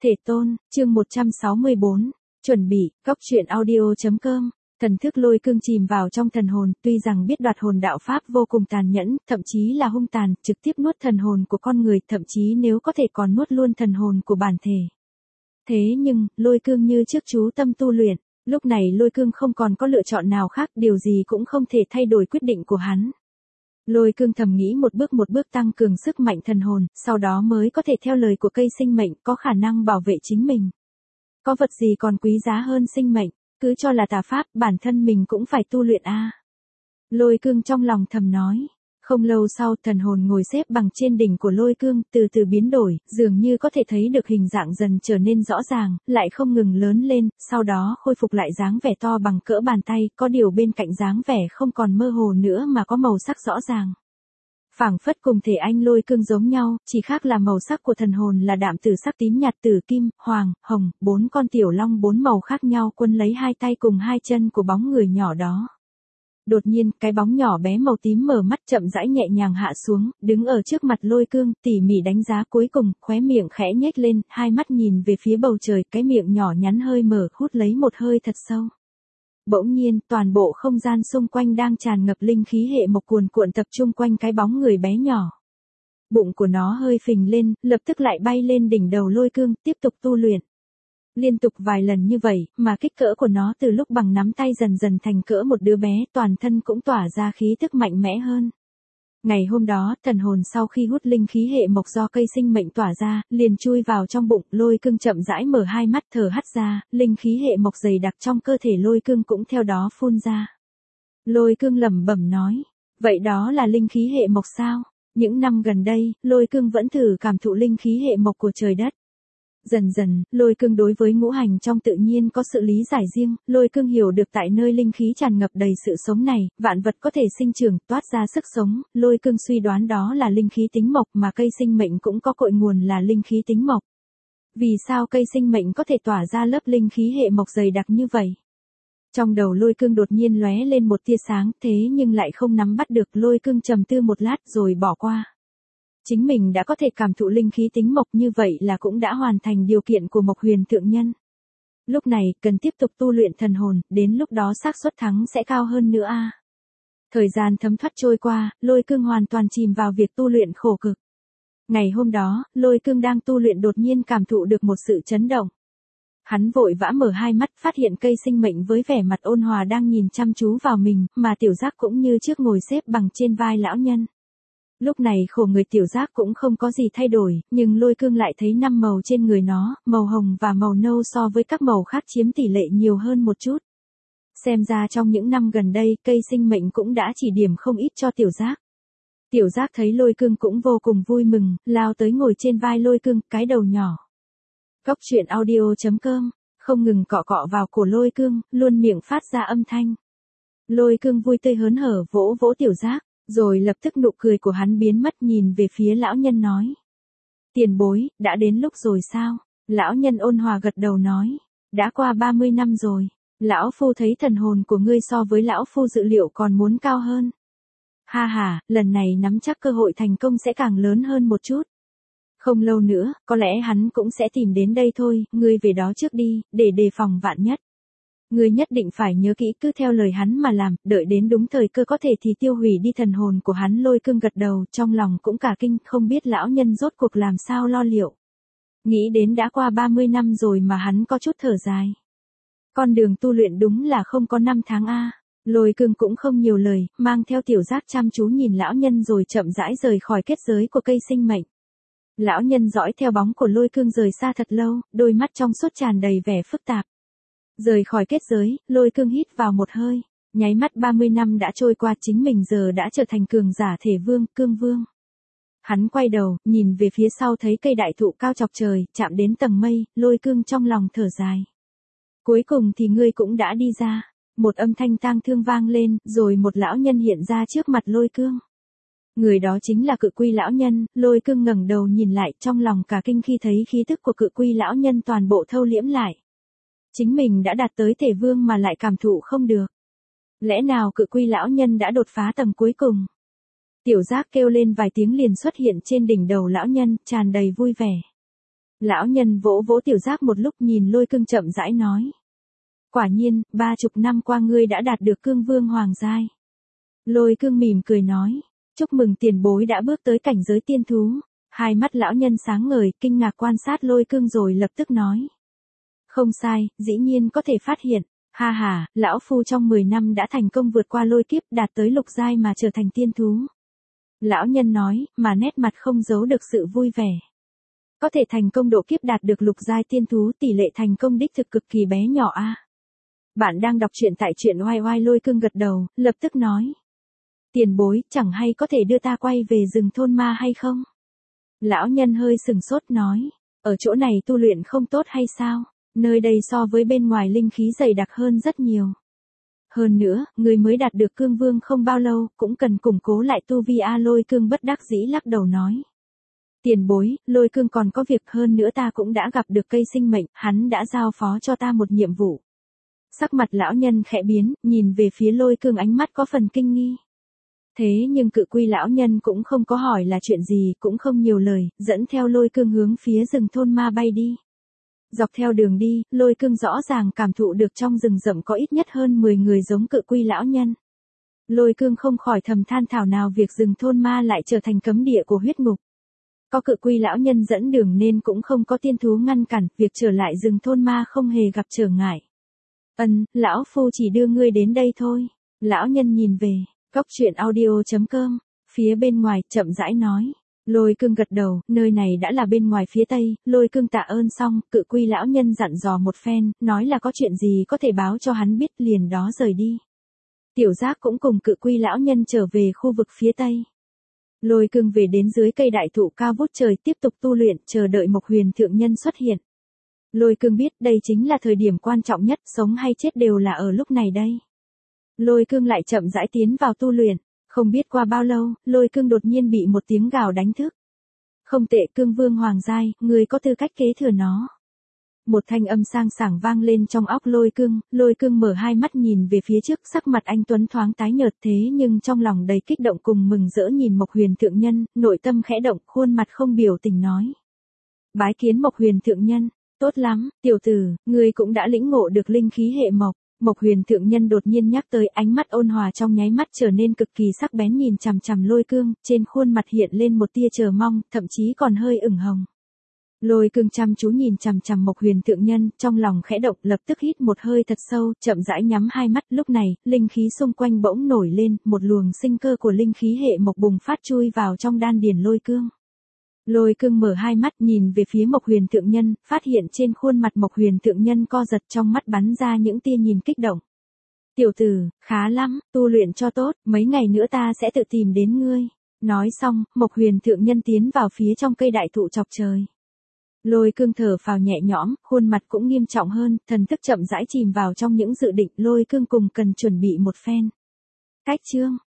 Thể tôn, chương 164, chuẩn bị, góc truyện audio.com. Thần thức Lôi Cương chìm vào trong thần hồn, tuy rằng biết đoạt hồn đạo pháp vô cùng tàn nhẫn, thậm chí là hung tàn, trực tiếp nuốt thần hồn của con người, thậm chí nếu có thể còn nuốt luôn thần hồn của bản thể. Thế nhưng, Lôi Cương như trước chú tâm tu luyện, lúc này Lôi Cương không còn có lựa chọn nào khác, điều gì cũng không thể thay đổi quyết định của hắn. Lôi Cương thầm nghĩ một bước tăng cường sức mạnh thần hồn, sau đó mới có thể theo lời của cây sinh mệnh, có khả năng bảo vệ chính mình. Có vật gì còn quý giá hơn sinh mệnh, cứ cho là tà pháp, bản thân mình cũng phải tu luyện a. Lôi Cương trong lòng thầm nói. Không lâu sau, thần hồn ngồi xếp bằng trên đỉnh của Lôi Cương, từ từ biến đổi, dường như có thể thấy được hình dạng dần trở nên rõ ràng, lại không ngừng lớn lên, sau đó khôi phục lại dáng vẻ to bằng cỡ bàn tay, có điều bên cạnh dáng vẻ không còn mơ hồ nữa mà có màu sắc rõ ràng. Phảng phất cùng thể anh Lôi Cương giống nhau, chỉ khác là màu sắc của thần hồn là đạm tử sắc, tím nhạt, tử kim, hoàng, hồng, 4 con tiểu long 4 màu khác nhau quấn lấy hai tay cùng hai chân của bóng người nhỏ đó. Đột nhiên, cái bóng nhỏ bé màu tím mở mắt chậm rãi nhẹ nhàng hạ xuống, đứng ở trước mặt Lôi Cương, tỉ mỉ đánh giá, cuối cùng, khóe miệng khẽ nhếch lên, hai mắt nhìn về phía bầu trời, cái miệng nhỏ nhắn hơi mở, hút lấy một hơi thật sâu. Bỗng nhiên, toàn bộ không gian xung quanh đang tràn ngập linh khí hệ mộc cuồn cuộn tập trung quanh cái bóng người bé nhỏ. Bụng của nó hơi phình lên, lập tức lại bay lên đỉnh đầu Lôi Cương, tiếp tục tu luyện. Liên tục vài lần như vậy, mà kích cỡ của nó từ lúc bằng nắm tay dần dần thành cỡ một đứa bé, toàn thân cũng tỏa ra khí tức mạnh mẽ hơn. Ngày hôm đó, thần hồn sau khi hút linh khí hệ mộc do cây sinh mệnh tỏa ra, liền chui vào trong bụng, Lôi Cương chậm rãi mở hai mắt thở hắt ra, linh khí hệ mộc dày đặc trong cơ thể Lôi Cương cũng theo đó phun ra. Lôi Cương lẩm bẩm nói, vậy đó là linh khí hệ mộc sao? Những năm gần đây, Lôi Cương vẫn thử cảm thụ linh khí hệ mộc của trời đất. Dần dần, Lôi Cương đối với ngũ hành trong tự nhiên có sự lý giải riêng, Lôi Cương hiểu được tại nơi linh khí tràn ngập đầy sự sống này, vạn vật có thể sinh trưởng, toát ra sức sống, Lôi Cương suy đoán đó là linh khí tính mộc mà cây sinh mệnh cũng có cội nguồn là linh khí tính mộc. Vì sao cây sinh mệnh có thể tỏa ra lớp linh khí hệ mộc dày đặc như vậy? Trong đầu Lôi Cương đột nhiên lóe lên một tia sáng, thế nhưng lại không nắm bắt được, Lôi Cương trầm tư một lát rồi bỏ qua. Chính mình đã có thể cảm thụ linh khí tính mộc như vậy là cũng đã hoàn thành điều kiện của Mộc Huyền Thượng Nhân. Lúc này, cần tiếp tục tu luyện thần hồn, đến lúc đó xác suất thắng sẽ cao hơn nữa a. Thời gian thấm thoát trôi qua, Lôi Cương hoàn toàn chìm vào việc tu luyện khổ cực. Ngày hôm đó, Lôi Cương đang tu luyện đột nhiên cảm thụ được một sự chấn động. Hắn vội vã mở hai mắt, phát hiện cây sinh mệnh với vẻ mặt ôn hòa đang nhìn chăm chú vào mình, mà tiểu giác cũng như trước ngồi xếp bằng trên vai lão nhân. Lúc này khổ người tiểu giác cũng không có gì thay đổi, nhưng Lôi Cương lại thấy 5 màu trên người nó, màu hồng và màu nâu so với các màu khác chiếm tỷ lệ nhiều hơn một chút. Xem ra trong những năm gần đây, cây sinh mệnh cũng đã chỉ điểm không ít cho tiểu giác. Tiểu giác thấy Lôi Cương cũng vô cùng vui mừng, lao tới ngồi trên vai Lôi Cương, cái đầu nhỏ. Góc truyện audio.com, không ngừng cọ cọ vào cổ Lôi Cương, luôn miệng phát ra âm thanh. Lôi Cương vui tươi hớn hở vỗ vỗ tiểu giác. Rồi lập tức nụ cười của hắn biến mất, nhìn về phía lão nhân nói. Tiền bối, đã đến lúc rồi sao? Lão nhân ôn hòa gật đầu nói. Đã qua 30 năm rồi. Lão phu thấy thần hồn của ngươi so với lão phu dự liệu còn muốn cao hơn. Ha ha, lần này nắm chắc cơ hội thành công sẽ càng lớn hơn một chút. Không lâu nữa, có lẽ hắn cũng sẽ tìm đến đây thôi, ngươi về đó trước đi, để đề phòng vạn nhất. Ngươi nhất định phải nhớ kỹ, cứ theo lời hắn mà làm, đợi đến đúng thời cơ có thể thì tiêu hủy đi thần hồn của hắn. Lôi Cương gật đầu, trong lòng cũng cả kinh, không biết lão nhân rốt cuộc làm sao lo liệu. Nghĩ đến đã qua 30 năm rồi mà hắn có chút thở dài. Con đường tu luyện đúng là không có 5 tháng a. Lôi Cương cũng không nhiều lời, mang theo tiểu giác chăm chú nhìn lão nhân rồi chậm rãi rời khỏi kết giới của cây sinh mệnh. Lão nhân dõi theo bóng của Lôi Cương rời xa thật lâu, đôi mắt trong suốt tràn đầy vẻ phức tạp. Rời khỏi kết giới, Lôi Cương hít vào một hơi, nháy mắt 30 năm đã trôi qua, chính mình giờ đã trở thành cường giả thể vương, cương vương. Hắn quay đầu, nhìn về phía sau thấy cây đại thụ cao chọc trời, chạm đến tầng mây, Lôi Cương trong lòng thở dài. Cuối cùng thì ngươi cũng đã đi ra. Một âm thanh tang thương vang lên, rồi một lão nhân hiện ra trước mặt Lôi Cương. Người đó chính là Cự Quy lão nhân. Lôi Cương ngẩng đầu nhìn lại, trong lòng cả kinh khi thấy khí tức của Cự Quy lão nhân toàn bộ thâu liễm lại. Chính mình đã đạt tới thể vương mà lại cảm thụ không được. Lẽ nào Cự Quy lão nhân đã đột phá tầng cuối cùng? Tiểu giác kêu lên vài tiếng liền xuất hiện trên đỉnh đầu lão nhân, tràn đầy vui vẻ. Lão nhân vỗ vỗ Tiểu Giác một lúc, nhìn Lôi Cương chậm rãi nói. Quả nhiên, 30 năm qua ngươi đã đạt được cương vương hoàng giai. Lôi Cương mỉm cười nói. Chúc mừng tiền bối đã bước tới cảnh giới tiên thú. Hai mắt lão nhân sáng ngời, kinh ngạc quan sát Lôi Cương rồi lập tức nói. Không sai, dĩ nhiên có thể phát hiện. Ha ha, lão phu trong 10 năm đã thành công vượt qua lôi kiếp, đạt tới lục giai mà trở thành tiên thú. Lão nhân nói, mà nét mặt không giấu được sự vui vẻ. Có thể thành công độ kiếp đạt được lục giai tiên thú, tỷ lệ thành công đích thực cực kỳ bé nhỏ a. Bạn đang đọc truyện tại truyện oai oai. Lôi Cương gật đầu, lập tức nói. Tiền bối, chẳng hay có thể đưa ta quay về rừng thôn ma hay không? Lão nhân hơi sừng sốt nói. Ở chỗ này tu luyện không tốt hay sao? Nơi đây so với bên ngoài linh khí dày đặc hơn rất nhiều. Hơn nữa, người mới đạt được cương vương không bao lâu, cũng cần củng cố lại tu vi a. Lôi Cương bất đắc dĩ lắc đầu nói. Tiền bối, Lôi Cương còn có việc, hơn nữa ta cũng đã gặp được cây sinh mệnh, hắn đã giao phó cho ta một nhiệm vụ. Sắc mặt lão nhân khẽ biến, nhìn về phía Lôi Cương ánh mắt có phần kinh nghi. Thế nhưng Cự Quy lão nhân cũng không có hỏi là chuyện gì, cũng không nhiều lời, dẫn theo Lôi Cương hướng phía rừng thôn ma bay đi. Dọc theo đường đi, Lôi Cương rõ ràng cảm thụ được trong rừng rậm có ít nhất hơn 10 người giống Cự Quy lão nhân. Lôi Cương không khỏi thầm than thảo nào việc rừng thôn ma lại trở thành cấm địa của huyết ngục. Có Cự Quy lão nhân dẫn đường nên cũng không có tiên thú ngăn cản, việc trở lại rừng thôn ma không hề gặp trở ngại. Lão phu chỉ đưa ngươi đến đây thôi. Lão nhân nhìn về, Cốc Truyện Audio.com, phía bên ngoài, chậm rãi nói. Lôi Cương gật đầu, nơi này đã là bên ngoài phía tây. Lôi Cương tạ ơn xong, Cự Quy lão nhân dặn dò một phen, nói là có chuyện gì có thể báo cho hắn biết, liền đó rời đi. Tiểu Giác cũng cùng Cự Quy lão nhân trở về khu vực phía tây. Lôi Cương về đến dưới cây đại thụ cao vút trời, tiếp tục tu luyện, chờ đợi Mộc Huyền thượng nhân xuất hiện. Lôi Cương biết đây chính là thời điểm quan trọng nhất, sống hay chết đều là ở lúc này đây. Lôi Cương lại chậm rãi tiến vào tu luyện. Không biết qua bao lâu, Lôi Cương đột nhiên bị một tiếng gào đánh thức. Không tệ, cương vương hoàng giai, người có tư cách kế thừa nó. Một thanh âm sang sảng vang lên trong óc Lôi Cương mở hai mắt nhìn về phía trước, sắc mặt anh tuấn thoáng tái nhợt, thế nhưng trong lòng đầy kích động cùng mừng rỡ nhìn Mộc Huyền thượng nhân, nội tâm khẽ động, khuôn mặt không biểu tình nói. Bái kiến Mộc Huyền thượng nhân, tốt lắm, tiểu tử, ngươi cũng đã lĩnh ngộ được linh khí hệ mộc. Mộc Huyền thượng nhân đột nhiên nhắc tới, ánh mắt ôn hòa trong nháy mắt trở nên cực kỳ sắc bén, nhìn chằm chằm Lôi Cương, trên khuôn mặt hiện lên một tia chờ mong, thậm chí còn hơi ửng hồng. Lôi Cương chăm chú nhìn chằm chằm Mộc Huyền thượng nhân, trong lòng khẽ động, lập tức hít một hơi thật sâu, chậm rãi nhắm hai mắt. Lúc này, linh khí xung quanh bỗng nổi lên, một luồng sinh cơ của linh khí hệ mộc bùng phát chui vào trong đan điền Lôi Cương. Lôi Cương mở hai mắt nhìn về phía Mộc Huyền thượng nhân, phát hiện trên khuôn mặt Mộc Huyền thượng nhân co giật, trong mắt bắn ra những tia nhìn kích động. Tiểu tử, khá lắm, tu luyện cho tốt, mấy ngày nữa ta sẽ tự tìm đến ngươi. Nói xong, Mộc Huyền thượng nhân tiến vào phía trong cây đại thụ chọc trời. Lôi Cương thở phào nhẹ nhõm, khuôn mặt cũng nghiêm trọng hơn, thần thức chậm rãi chìm vào trong những dự định. Lôi Cương cùng cần chuẩn bị một phen. Cách chương